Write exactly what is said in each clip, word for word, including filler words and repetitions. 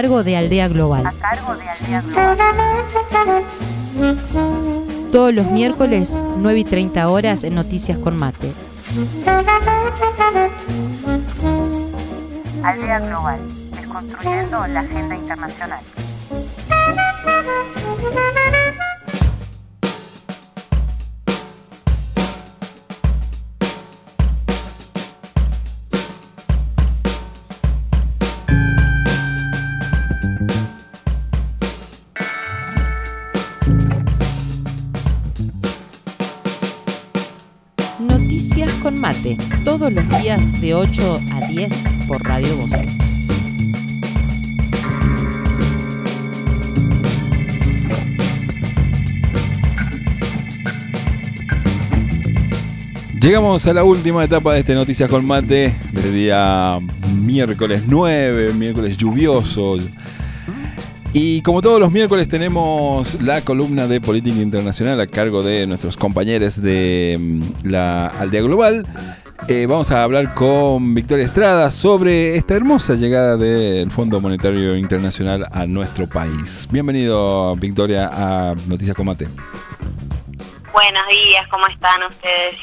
cargo de Aldea Global. A cargo de Aldea Global. Todos los miércoles, nueve y treinta horas en Noticias con Mate. Aldea Global, desconstruyendo la agenda internacional. Noticias con Mate, todos los días de ocho a diez por Radio Voces. Llegamos a la última etapa de este Noticias con Mate del día miércoles nueve, miércoles lluvioso. Y como todos los miércoles tenemos la columna de política internacional a cargo de nuestros compañeros de la Aldea Global. Eh, vamos a hablar con Victoria Estrada sobre esta hermosa llegada del Fondo Monetario Internacional a nuestro país. Bienvenido, Victoria, a Noticias con Mate. Buenos días, ¿cómo están ustedes?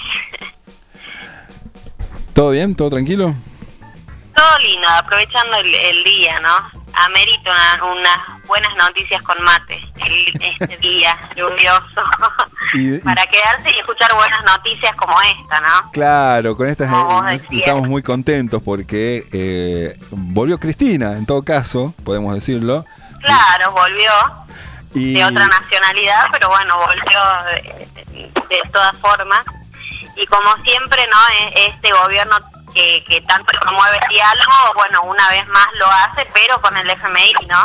¿Todo bien? ¿Todo tranquilo? Todo lindo, aprovechando el, el día, ¿no? Amerito unas una buenas noticias con mate el, este día lluvioso. Y, y, para quedarse y escuchar buenas noticias como esta, ¿no? Claro, con estas eh, estamos muy contentos porque eh, volvió Cristina, en todo caso, podemos decirlo. Claro, volvió. Y... de otra nacionalidad, pero bueno, volvió de, de, de todas formas. Y como siempre, ¿no? Este gobierno que, que tanto promueve el diálogo, bueno, una vez más lo hace, pero con el F M I, ¿no?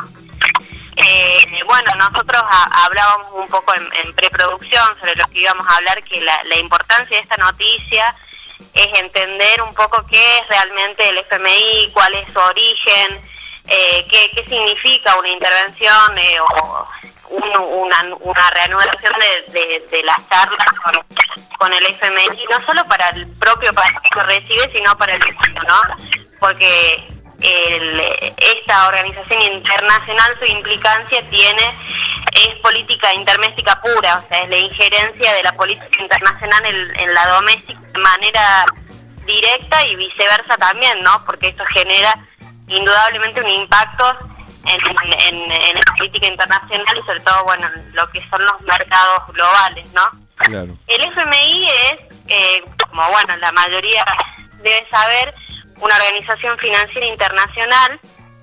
Eh, bueno, nosotros a, hablábamos un poco en, en preproducción sobre lo que íbamos a hablar, que la, la importancia de esta noticia es entender un poco qué es realmente el F M I, cuál es su origen, eh, qué, qué significa una intervención eh, o un, una, una reanudación de, de, de las charlas con, con el F M I, no solo para el propio país que recibe, sino para el mundo, ¿no? Porque el, esta organización internacional, su implicancia tiene, es política interméstica pura, o sea, es la injerencia de la política internacional en, en la doméstica de manera directa y viceversa también, ¿no? Porque esto genera indudablemente un impacto en, en, en la política internacional y sobre todo, bueno, en lo que son los mercados globales, ¿no? Claro. El F M I es, eh, como bueno, la mayoría debe saber, una organización financiera internacional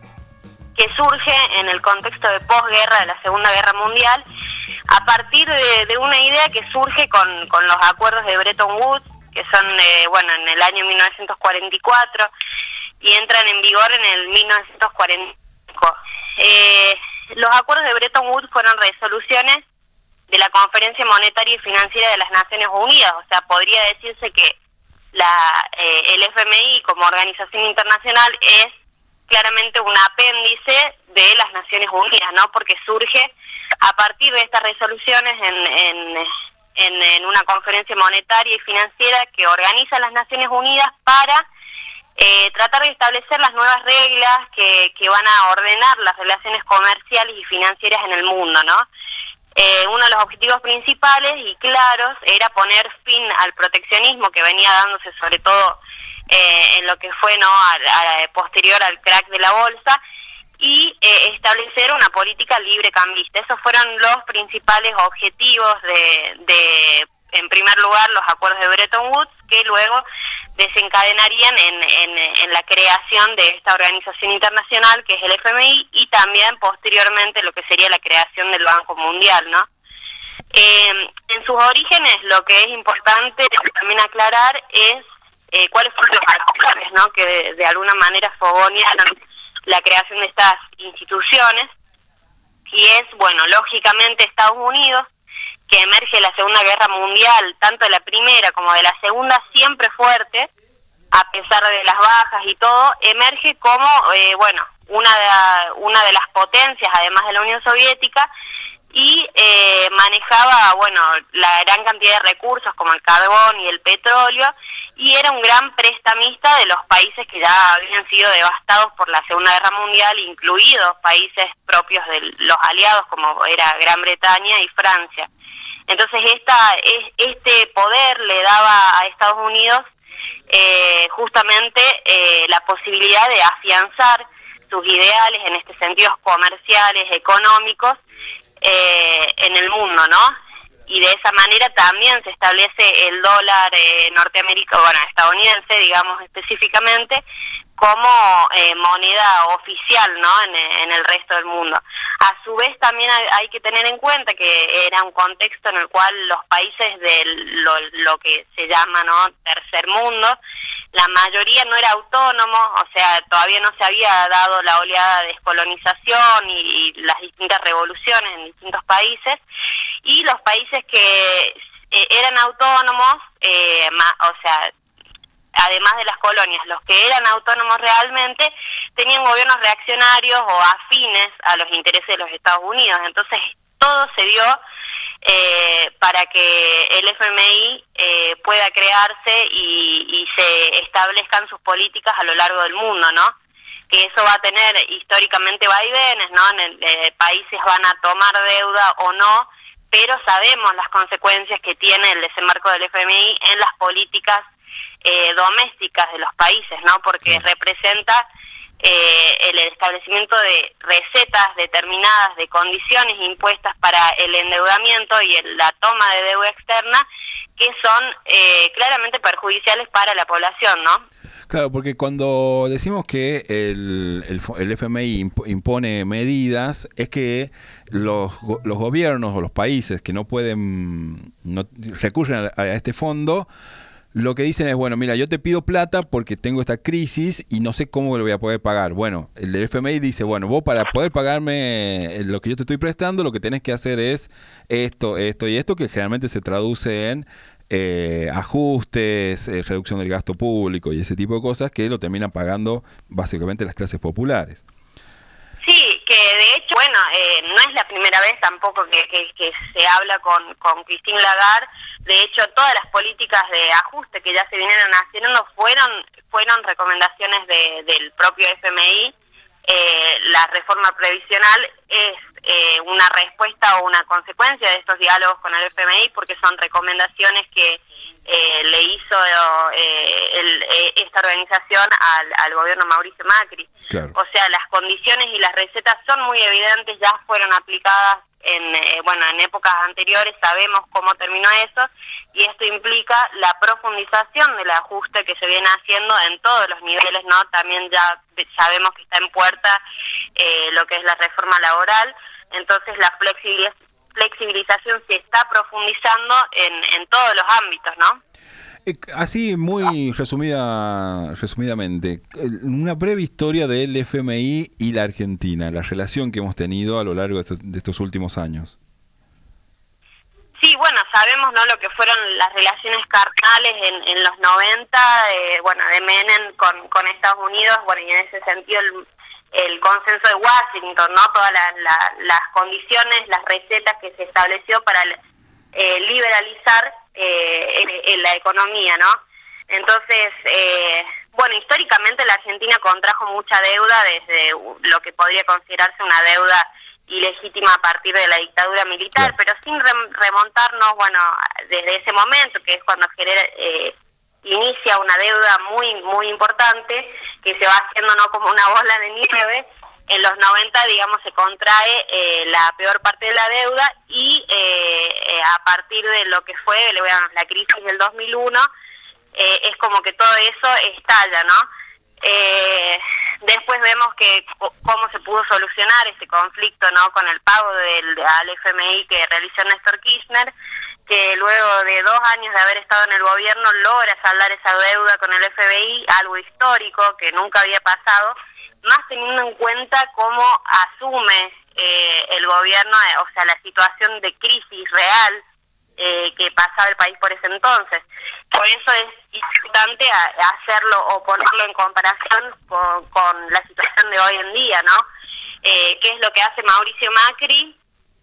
que surge en el contexto de posguerra de la Segunda Guerra Mundial a partir de, de una idea que surge con, con los acuerdos de Bretton Woods, que son, eh, bueno, en el año mil novecientos cuarenta y cuatro y entran en vigor en el mil novecientos cuarenta y cinco. Eh, los acuerdos de Bretton Woods fueron resoluciones de la Conferencia Monetaria y Financiera de las Naciones Unidas, o sea, podría decirse que la eh, el F M I como organización internacional es claramente un apéndice de las Naciones Unidas, ¿no? Porque surge a partir de estas resoluciones en, en, en, en una conferencia monetaria y financiera que organiza las Naciones Unidas para eh, tratar de establecer las nuevas reglas que, que van a ordenar las relaciones comerciales y financieras en el mundo, ¿no? Eh, uno de los objetivos principales y claros era poner fin al proteccionismo que venía dándose sobre todo eh, en lo que fue no a, a, posterior al crack de la bolsa y eh, establecer una política libre cambista. Esos fueron los principales objetivos de, de, en primer lugar, los acuerdos de Bretton Woods, que luego desencadenarían en, en, en la creación de esta organización internacional que es el F M I y también posteriormente lo que sería la creación del Banco Mundial, ¿no? Eh, en sus orígenes lo que es importante también aclarar es eh, cuáles fueron los actores, ¿no? Que de, de alguna manera fogonearon la creación de estas instituciones y es, bueno, lógicamente Estados Unidos, que emerge de la Segunda Guerra Mundial, tanto de la Primera como de la Segunda, siempre fuerte, a pesar de las bajas y todo, emerge como, eh, bueno, una de, una de las potencias, además de la Unión Soviética, y eh, manejaba, bueno, la gran cantidad de recursos como el carbón y el petróleo, y era un gran prestamista de los países que ya habían sido devastados por la Segunda Guerra Mundial, incluidos países propios de los aliados como era Gran Bretaña y Francia. Entonces esta, este poder le daba a Estados Unidos eh, justamente eh, la posibilidad de afianzar sus ideales en este sentido comerciales, económicos, eh, en el mundo, ¿no? Y de esa manera también se establece el dólar eh, norteamericano, bueno, estadounidense, digamos específicamente, como eh, moneda oficial, ¿no? En, en el resto del mundo. A su vez también hay, hay que tener en cuenta que era un contexto en el cual los países de lo, lo que se llama, ¿no?, tercer mundo, la mayoría no era autónomo, o sea, todavía no se había dado la oleada de descolonización y, y las distintas revoluciones en distintos países, y los países que eh, eran autónomos, eh, ma, o sea, además de las colonias, los que eran autónomos realmente tenían gobiernos reaccionarios o afines a los intereses de los Estados Unidos. Entonces todo se dio eh, para que el F M I eh, pueda crearse y, y se establezcan sus políticas a lo largo del mundo, ¿no? Que eso va a tener históricamente vaivenes, ¿no? En el, eh, países van a tomar deuda o no, pero sabemos las consecuencias que tiene el desembarco del F M I en las políticas eh, domésticas de los países, ¿no? Porque representa eh, el establecimiento de recetas determinadas, de condiciones impuestas para el endeudamiento y el, la toma de deuda externa, que son eh, claramente perjudiciales para la población, ¿no? Claro, porque cuando decimos que el, el, el F M I impone medidas, es que los, los gobiernos o los países que no pueden, no recurren a, a este fondo, lo que dicen es, bueno, mira, yo te pido plata porque tengo esta crisis y no sé cómo lo voy a poder pagar. Bueno, el F M I dice, bueno, vos para poder pagarme lo que yo te estoy prestando, lo que tenés que hacer es esto, esto y esto, que generalmente se traduce en eh, ajustes, eh, reducción del gasto público y ese tipo de cosas que lo terminan pagando básicamente las clases populares. Sí, que de hecho, bueno, eh, no es la primera vez tampoco que, que, que se habla con, con Christine Lagarde. De hecho, todas las políticas de ajuste que ya se vinieron haciendo fueron fueron recomendaciones de, del propio F M I. Eh, la reforma previsional es eh, una respuesta o una consecuencia de estos diálogos con el F M I, porque son recomendaciones que eh, le hizo eh, el, eh, esta organización al, al gobierno Mauricio Macri. Claro. O sea, las condiciones y las recetas son muy evidentes, ya fueron aplicadas en eh, bueno en épocas anteriores, sabemos cómo terminó eso, y esto implica la profundización del ajuste que se viene haciendo en todos los niveles, ¿no? También ya sabemos que está en puerta eh, lo que es la reforma laboral, entonces la flexibilidad flexibilización se está profundizando en, en todos los ámbitos, ¿no? Así, muy resumida, resumidamente, una breve historia del F M I y la Argentina, la relación que hemos tenido a lo largo de estos, de estos últimos años. Sí, bueno, sabemos, ¿no?, lo que fueron las relaciones carnales en, en los noventa, eh, bueno, de Menem con, con Estados Unidos, bueno, y en ese sentido el, el consenso de Washington, ¿no?, todas la, la, las condiciones, las recetas que se estableció para eh, liberalizar eh, en, en la economía, ¿no? Entonces, eh, bueno, históricamente la Argentina contrajo mucha deuda desde lo que podría considerarse una deuda ilegítima a partir de la dictadura militar, claro, pero sin rem- remontarnos, bueno, desde ese momento, que es cuando genera, eh, inicia una deuda muy muy importante, que se va haciendo, no como una bola de nieve. En los noventa, digamos, se contrae eh, la peor parte de la deuda y eh, eh, a partir de lo que fue digamos, la crisis del dos mil uno, eh, es como que todo eso estalla, ¿no? Eh, después vemos que cómo se pudo solucionar ese conflicto, ¿no?, con el pago del al F M I que realizó Néstor Kirchner, que luego de dos años de haber estado en el gobierno logra saldar esa deuda con el F M I, algo histórico que nunca había pasado, más teniendo en cuenta cómo asume eh, el gobierno, eh, o sea, la situación de crisis real eh, que pasaba el país por ese entonces. Por eso es importante a, a hacerlo o ponerlo en comparación con, con la situación de hoy en día, ¿no? Eh, ¿Qué es lo que hace Mauricio Macri?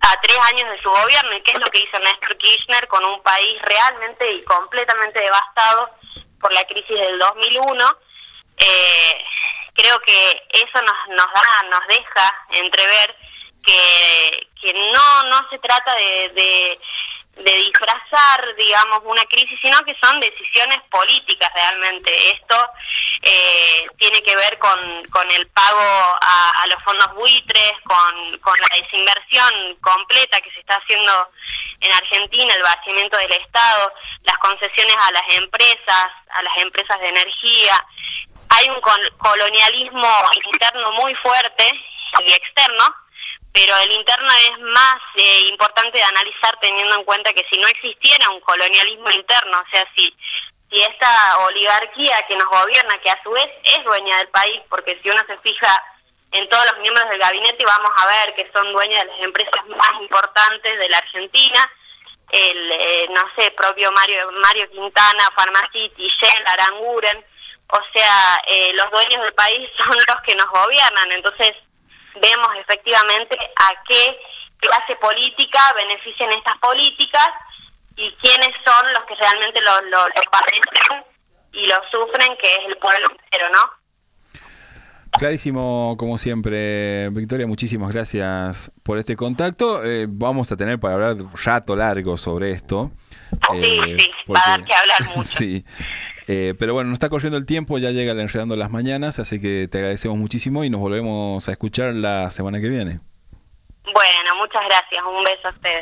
a tres años de su gobierno, y qué es lo que hizo Néstor Kirchner con un país realmente y completamente devastado por la crisis del dos mil uno. Eh, creo que eso nos nos da, nos deja entrever que que no no se trata de, de de disfrazar, digamos, una crisis, sino que son decisiones políticas realmente. Esto eh, tiene que ver con, con el pago a, a los fondos buitres, con, con la desinversión completa que se está haciendo en Argentina, el vaciamiento del Estado, las concesiones a las empresas, a las empresas de energía. Hay un colonialismo interno muy fuerte y externo, pero el interno es más eh, importante de analizar teniendo en cuenta que si no existiera un colonialismo interno, o sea, si, si esta oligarquía que nos gobierna, que a su vez es dueña del país, porque si uno se fija en todos los miembros del gabinete vamos a ver que son dueñas de las empresas más importantes de la Argentina, el, eh, no sé, propio Mario Mario Quintana, Pharmacity, Shell, Aranguren, o sea, eh, los dueños del país son los que nos gobiernan, entonces vemos efectivamente a qué clase política benefician estas políticas y quiénes son los que realmente lo, lo, lo padecen y lo sufren, que es el pueblo entero, ¿no? Clarísimo, como siempre. Victoria, muchísimas gracias por este contacto. Eh, vamos a tener para hablar rato largo sobre esto. Sí, eh, sí, porque... va a dar que hablar mucho. Sí. Eh, pero bueno, nos está corriendo el tiempo, ya llega el Enredando las Mañanas, así que te agradecemos muchísimo y nos volvemos a escuchar la semana que viene. Bueno, muchas gracias, un beso a ustedes.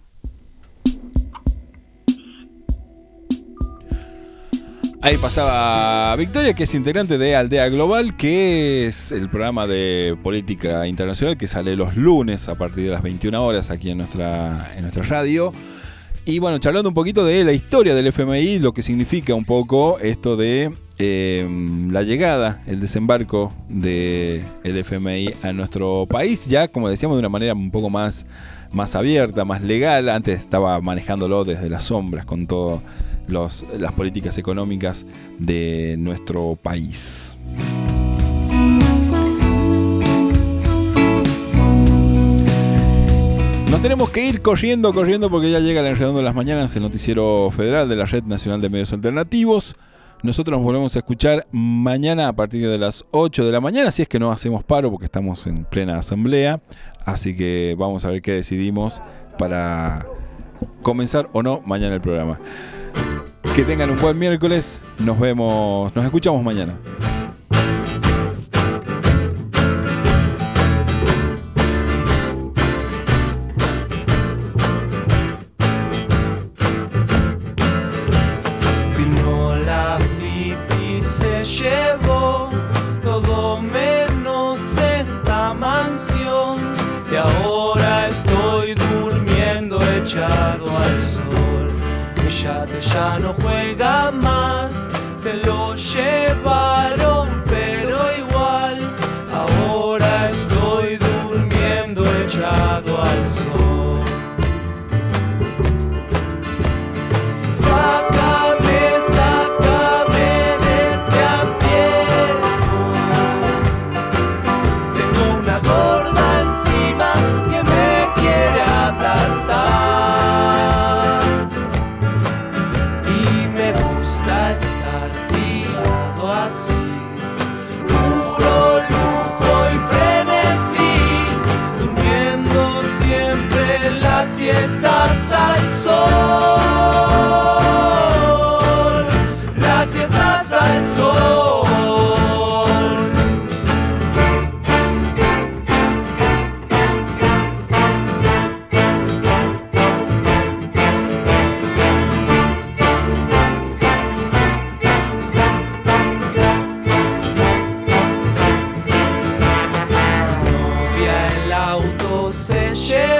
Ahí pasaba Victoria, que es integrante de Aldea Global, que es el programa de política internacional que sale los lunes a partir de las veintiuna horas aquí en nuestra, en nuestra radio. Y bueno, charlando un poquito de la historia del F M I, lo que significa un poco esto de eh, la llegada, el desembarco del F M I a nuestro país, ya como decíamos de una manera un poco más, más abierta, más legal. Antes estaba manejándolo desde las sombras con todas las políticas económicas de nuestro país. Nos tenemos que ir corriendo, corriendo porque ya llega el Enredando de las Mañanas, el noticiero federal de la Red Nacional de Medios Alternativos. Nosotros nos volvemos a escuchar mañana a partir de las ocho de la mañana, si es que no hacemos paro porque estamos en plena asamblea. Así que vamos a ver qué decidimos para comenzar o no mañana el programa. Que tengan un buen miércoles, nos vemos, nos escuchamos mañana. Llevó todo menos esta mansión y ahora estoy durmiendo echado al sol. Mi yate ya no juega más, se lo llevaron pero igual, ahora estoy durmiendo echado al sol. Sácame, sácame gorda encima que me quiere aplastar y me gusta estar tirado así, puro lujo y frenesí, durmiendo siempre las siestas al sol, las siestas al sol. Share